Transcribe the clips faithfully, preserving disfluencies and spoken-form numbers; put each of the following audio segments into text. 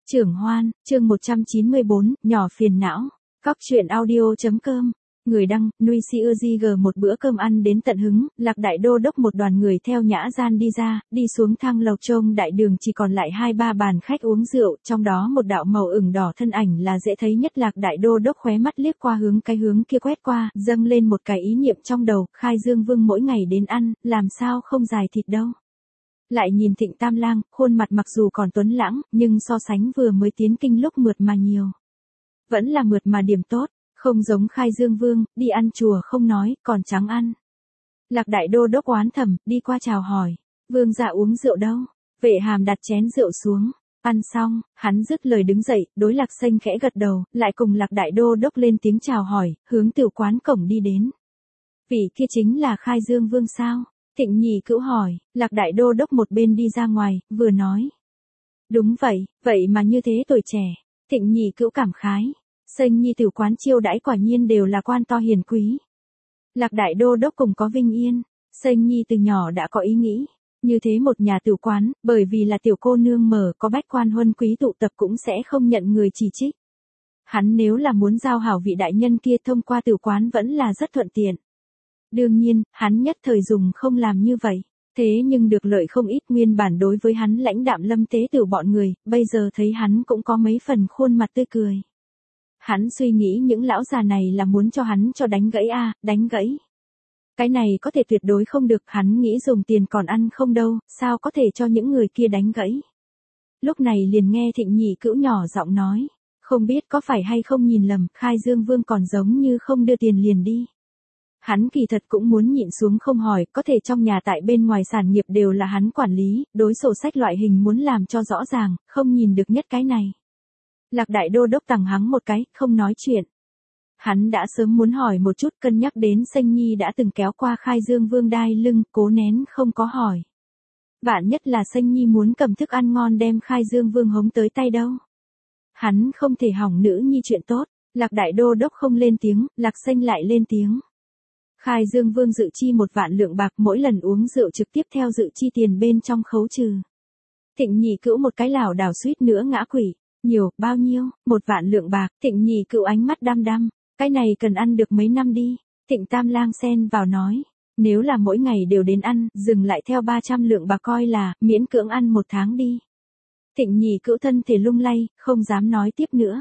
Trưởng Hoan, chương một trăm chín mươi bốn, nhỏ phiền não. Cóc truyện audio.com. Người đăng, nuôi si ưa di gờ một bữa cơm ăn đến tận hứng, Lạc Đại Đô đốc một đoàn người theo nhã gian đi ra, đi xuống thang lầu trông đại đường chỉ còn lại hai ba bàn khách uống rượu, trong đó một đạo màu ửng đỏ thân ảnh là dễ thấy nhất. Lạc Đại Đô đốc khóe mắt liếc qua hướng cái hướng kia quét qua, dâng lên một cái ý niệm trong đầu, Khai Dương Vương mỗi ngày đến ăn, làm sao không dài thịt đâu. Lại nhìn Thịnh Tam Lang, khuôn mặt mặc dù còn tuấn lãng, nhưng so sánh vừa mới tiến kinh lúc mượt mà nhiều. Vẫn là mượt mà điểm tốt, không giống Khai Dương Vương, đi ăn chùa không nói, còn trắng ăn. Lạc Đại Đô đốc oán thầm, đi qua chào hỏi, vương gia uống rượu đâu? Vệ Hàm đặt chén rượu xuống, ăn xong, hắn dứt lời đứng dậy, đối Lạc Xanh khẽ gật đầu, lại cùng Lạc Đại Đô đốc lên tiếng chào hỏi, hướng tiểu quán cổng đi đến. Vị kia chính là Khai Dương Vương sao? Thịnh Nhị Cữu hỏi, Lạc Đại Đô đốc một bên đi ra ngoài, vừa nói. Đúng vậy, vậy mà như thế tuổi trẻ. Thịnh Nhị Cữu cảm khái. Xanh Nhi tiểu quán chiêu đãi quả nhiên đều là quan to hiền quý. Lạc Đại Đô đốc cùng có vinh yên. Xanh Nhi từ nhỏ đã có ý nghĩ. Như thế một nhà tiểu quán, bởi vì là tiểu cô nương mở có bách quan huân quý tụ tập cũng sẽ không nhận người chỉ trích. Hắn nếu là muốn giao hảo vị đại nhân kia thông qua tiểu quán vẫn là rất thuận tiện. Đương nhiên, hắn nhất thời dùng không làm như vậy, thế nhưng được lợi không ít. Nguyên bản đối với hắn lãnh đạm Lâm Tế Tử bọn người, bây giờ thấy hắn cũng có mấy phần khuôn mặt tươi cười. Hắn suy nghĩ những lão già này là muốn cho hắn cho đánh gãy a, à, đánh gãy. Cái này có thể tuyệt đối không được, hắn nghĩ dùng tiền còn ăn không đâu, sao có thể cho những người kia đánh gãy. Lúc này liền nghe Thịnh Nhị Cữu nhỏ giọng nói, không biết có phải hay không nhìn lầm, Khai Dương Vương còn giống như không đưa tiền liền đi. Hắn kỳ thật cũng muốn nhịn xuống không hỏi, có thể trong nhà tại bên ngoài sản nghiệp đều là hắn quản lý, đối sổ sách loại hình muốn làm cho rõ ràng, không nhìn được nhất cái này. Lạc Đại Đô đốc tằng hắng một cái, không nói chuyện. Hắn đã sớm muốn hỏi một chút, cân nhắc đến Xanh Nhi đã từng kéo qua Khai Dương Vương đai lưng, cố nén không có hỏi. Vạn nhất là Xanh Nhi muốn cầm thức ăn ngon đem Khai Dương Vương hống tới tay đâu. Hắn không thể hỏng nữ nhi chuyện tốt. Lạc Đại Đô đốc không lên tiếng, Lạc Xanh lại lên tiếng. Khai Dương Vương dự chi một vạn lượng bạc, mỗi lần uống rượu trực tiếp theo dự chi tiền bên trong khấu trừ. Thịnh Nhị Cữu một cái lảo đảo suýt nữa ngã quỵ. Nhiều, bao nhiêu? Một vạn lượng bạc. Thịnh Nhị Cữu ánh mắt đăm đăm. Cái này cần ăn được mấy năm đi. Thịnh Tam Lang xen vào nói. Nếu là mỗi ngày đều đến ăn, dừng lại theo ba trăm lượng bạc coi là, miễn cưỡng ăn một tháng đi. Thịnh Nhị Cữu thân thể lung lay, không dám nói tiếp nữa.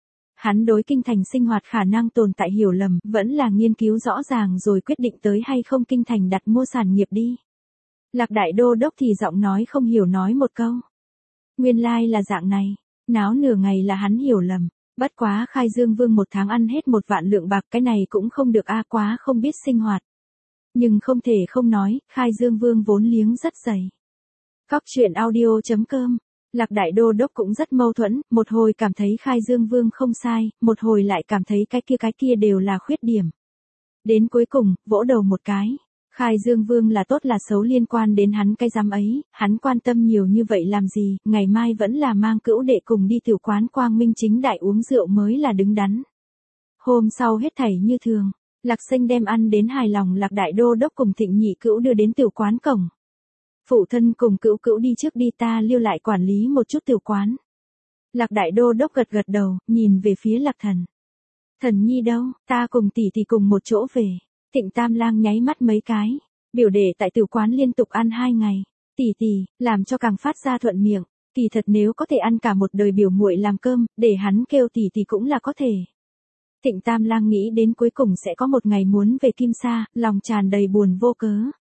Hắn đối kinh thành sinh hoạt khả năng tồn tại hiểu lầm, vẫn là nghiên cứu rõ ràng rồi quyết định tới hay không kinh thành đặt mua sản nghiệp đi. Lạc Đại Đô đốc thì giọng nói không hiểu nói một câu. Nguyên lai là dạng này, náo nửa ngày là hắn hiểu lầm, bất quá Khai Dương Vương một tháng ăn hết một vạn lượng bạc, cái này cũng không được a, quá không biết sinh hoạt. Nhưng không thể không nói, Khai Dương Vương vốn liếng rất dày. Cóc truyện audio.com. Lạc Đại Đô đốc cũng rất mâu thuẫn, một hồi cảm thấy Khai Dương Vương không sai, một hồi lại cảm thấy cái kia cái kia đều là khuyết điểm. Đến cuối cùng, vỗ đầu một cái. Khai Dương Vương là tốt là xấu liên quan đến hắn cái giám ấy, hắn quan tâm nhiều như vậy làm gì, ngày mai vẫn là mang Cữu đệ cùng đi tiểu quán quang minh chính đại uống rượu mới là đứng đắn. Hôm sau hết thảy như thường, Lạc Xanh đem ăn đến hài lòng. Lạc Đại Đô đốc cùng Thịnh Nhị Cữu đưa đến tiểu quán cổng. Phụ thân cùng Cữu Cữu đi trước đi, ta lưu lại quản lý một chút tiểu quán. Lạc Đại Đô đốc gật gật đầu, nhìn về phía Lạc Thần. Thần Nhi đâu, ta cùng tỷ tỷ cùng một chỗ về. Thịnh Tam Lang nháy mắt mấy cái, biểu đệ tại tiểu quán liên tục ăn hai ngày. Tỷ tỷ, làm cho càng phát ra thuận miệng, kỳ thật nếu có thể ăn cả một đời biểu muội làm cơm, để hắn kêu tỷ tỷ cũng là có thể. Thịnh Tam Lang nghĩ đến cuối cùng sẽ có một ngày muốn về Kim Sa, lòng tràn đầy buồn vô cớ.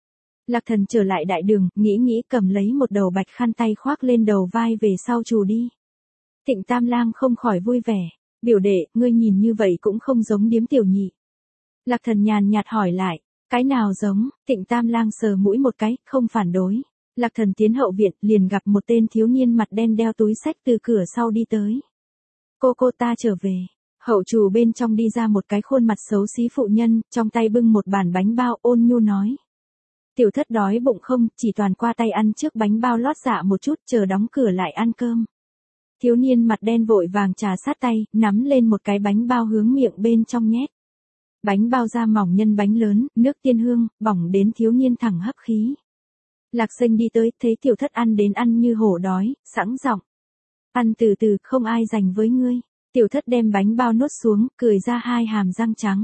Lạc Thần trở lại đại đường, nghĩ nghĩ cầm lấy một đầu bạch khăn tay khoác lên đầu vai về sau trù đi. Thịnh Tam Lang không khỏi vui vẻ, biểu đệ, ngươi nhìn như vậy cũng không giống Điếm tiểu nhị. Lạc Thần nhàn nhạt hỏi lại, cái nào giống? Thịnh Tam Lang sờ mũi một cái, không phản đối. Lạc Thần tiến hậu viện, liền gặp một tên thiếu niên mặt đen đeo túi xách từ cửa sau đi tới. Cô cô ta trở về. Hậu trù bên trong đi ra một cái khuôn mặt xấu xí phụ nhân, trong tay bưng một bàn bánh bao, ôn nhu nói. Tiểu thất đói bụng không, chỉ toàn qua tay ăn trước bánh bao lót dạ một chút, chờ đóng cửa lại ăn cơm. Thiếu niên mặt đen vội vàng trà sát tay, nắm lên một cái bánh bao hướng miệng bên trong nhét. Bánh bao da mỏng nhân bánh lớn, nước tiên hương, bỏng đến thiếu niên thẳng hấp khí. Lạc Xanh đi tới, thấy tiểu thất ăn đến ăn như hổ đói, sẵn giọng. Ăn từ từ, không ai dành với ngươi. Tiểu thất đem bánh bao nuốt xuống, cười ra hai hàm răng trắng.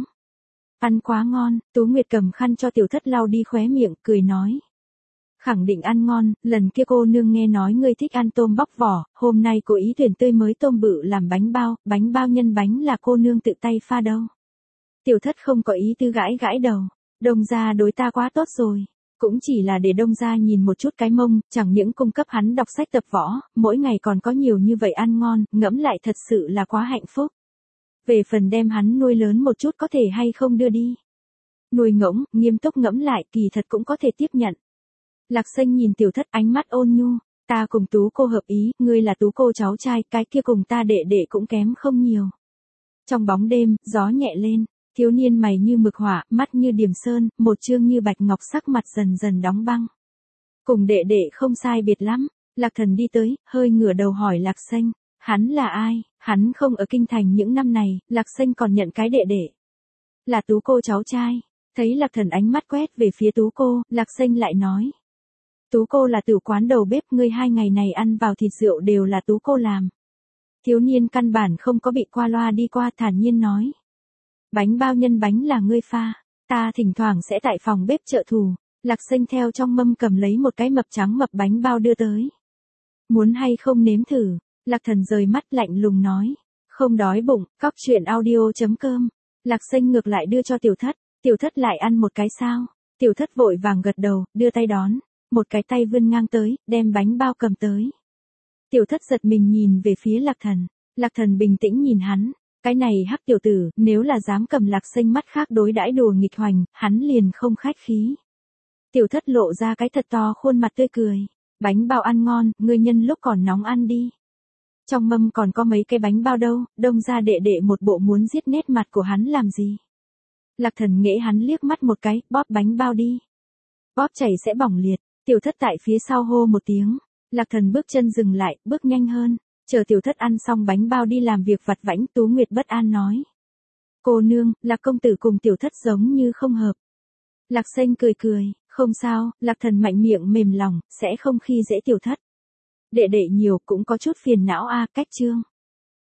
Ăn quá ngon, Tú Nguyệt cầm khăn cho tiểu thất lau đi khóe miệng, cười nói. Khẳng định ăn ngon, lần kia cô nương nghe nói ngươi thích ăn tôm bóc vỏ, hôm nay cô ý tuyển tươi mới tôm bự làm bánh bao, bánh bao nhân bánh là cô nương tự tay pha đâu. Tiểu thất không có ý tư gãi gãi đầu, Đông gia đối ta quá tốt rồi. Cũng chỉ là để Đông gia nhìn một chút cái mông, chẳng những cung cấp hắn đọc sách tập võ, mỗi ngày còn có nhiều như vậy ăn ngon, ngẫm lại thật sự là quá hạnh phúc. Về phần đem hắn nuôi lớn một chút có thể hay không đưa đi. Nuôi ngỗng, nghiêm túc ngẫm lại, kỳ thật cũng có thể tiếp nhận. Lạc Xanh nhìn tiểu thất ánh mắt ôn nhu, ta cùng Tú cô hợp ý, ngươi là Tú cô cháu trai, cái kia cùng ta đệ đệ cũng kém không nhiều. Trong bóng đêm, gió nhẹ lên, thiếu niên mày như mực hỏa, mắt như điểm sơn, một trương như bạch ngọc sắc mặt dần dần đóng băng. Cùng đệ đệ không sai biệt lắm, Lạc Thần đi tới, hơi ngửa đầu hỏi Lạc Xanh, hắn là ai? Hắn không ở kinh thành những năm này, Lạc Xanh còn nhận cái đệ đệ. Là Tú cô cháu trai. Thấy Lạc Thần ánh mắt quét về phía Tú cô, Lạc Xanh lại nói. Tú cô là tử quán đầu bếp, ngươi hai ngày này ăn vào thịt rượu đều là Tú cô làm. Thiếu niên căn bản không có bị qua loa đi qua, thản nhiên nói. Bánh bao nhân bánh là ngươi pha, ta thỉnh thoảng sẽ tại phòng bếp trợ thủ. Lạc Xanh theo trong mâm cầm lấy một cái mập trắng mập bánh bao đưa tới. Muốn hay không nếm thử? Lạc Thần rời mắt lạnh lùng nói. Không đói bụng, cóc truyện audio chấm com. Lạc Xanh ngược lại đưa cho tiểu thất, tiểu thất lại ăn một cái sao? Tiểu thất vội vàng gật đầu, đưa tay đón, một cái tay vươn ngang tới, đem bánh bao cầm tới. Tiểu thất giật mình nhìn về phía Lạc Thần, Lạc Thần bình tĩnh nhìn hắn, cái này hắc tiểu tử, nếu là dám cầm Lạc Xanh mắt khác đối đãi đùa nghịch hoành, hắn liền không khách khí. Tiểu thất lộ ra cái thật to khuôn mặt tươi cười, bánh bao ăn ngon, ngươi nhân lúc còn nóng ăn đi. Trong mâm còn có mấy cái bánh bao đâu, Đông gia đệ đệ một bộ muốn giết nét mặt của hắn làm gì. Lạc Thần nghễ hắn liếc mắt một cái, bóp bánh bao đi. Bóp chảy sẽ bỏng liệt, tiểu thất tại phía sau hô một tiếng. Lạc Thần bước chân dừng lại, bước nhanh hơn, chờ tiểu thất ăn xong bánh bao đi làm việc vặt vãnh. Tú Nguyệt bất an nói. Cô nương, Lạc công tử cùng tiểu thất giống như không hợp. Lạc Xanh cười cười, không sao, Lạc Thần mạnh miệng mềm lòng, sẽ không khi dễ tiểu thất. Đệ đệ nhiều cũng có chút phiền não a, cách chương.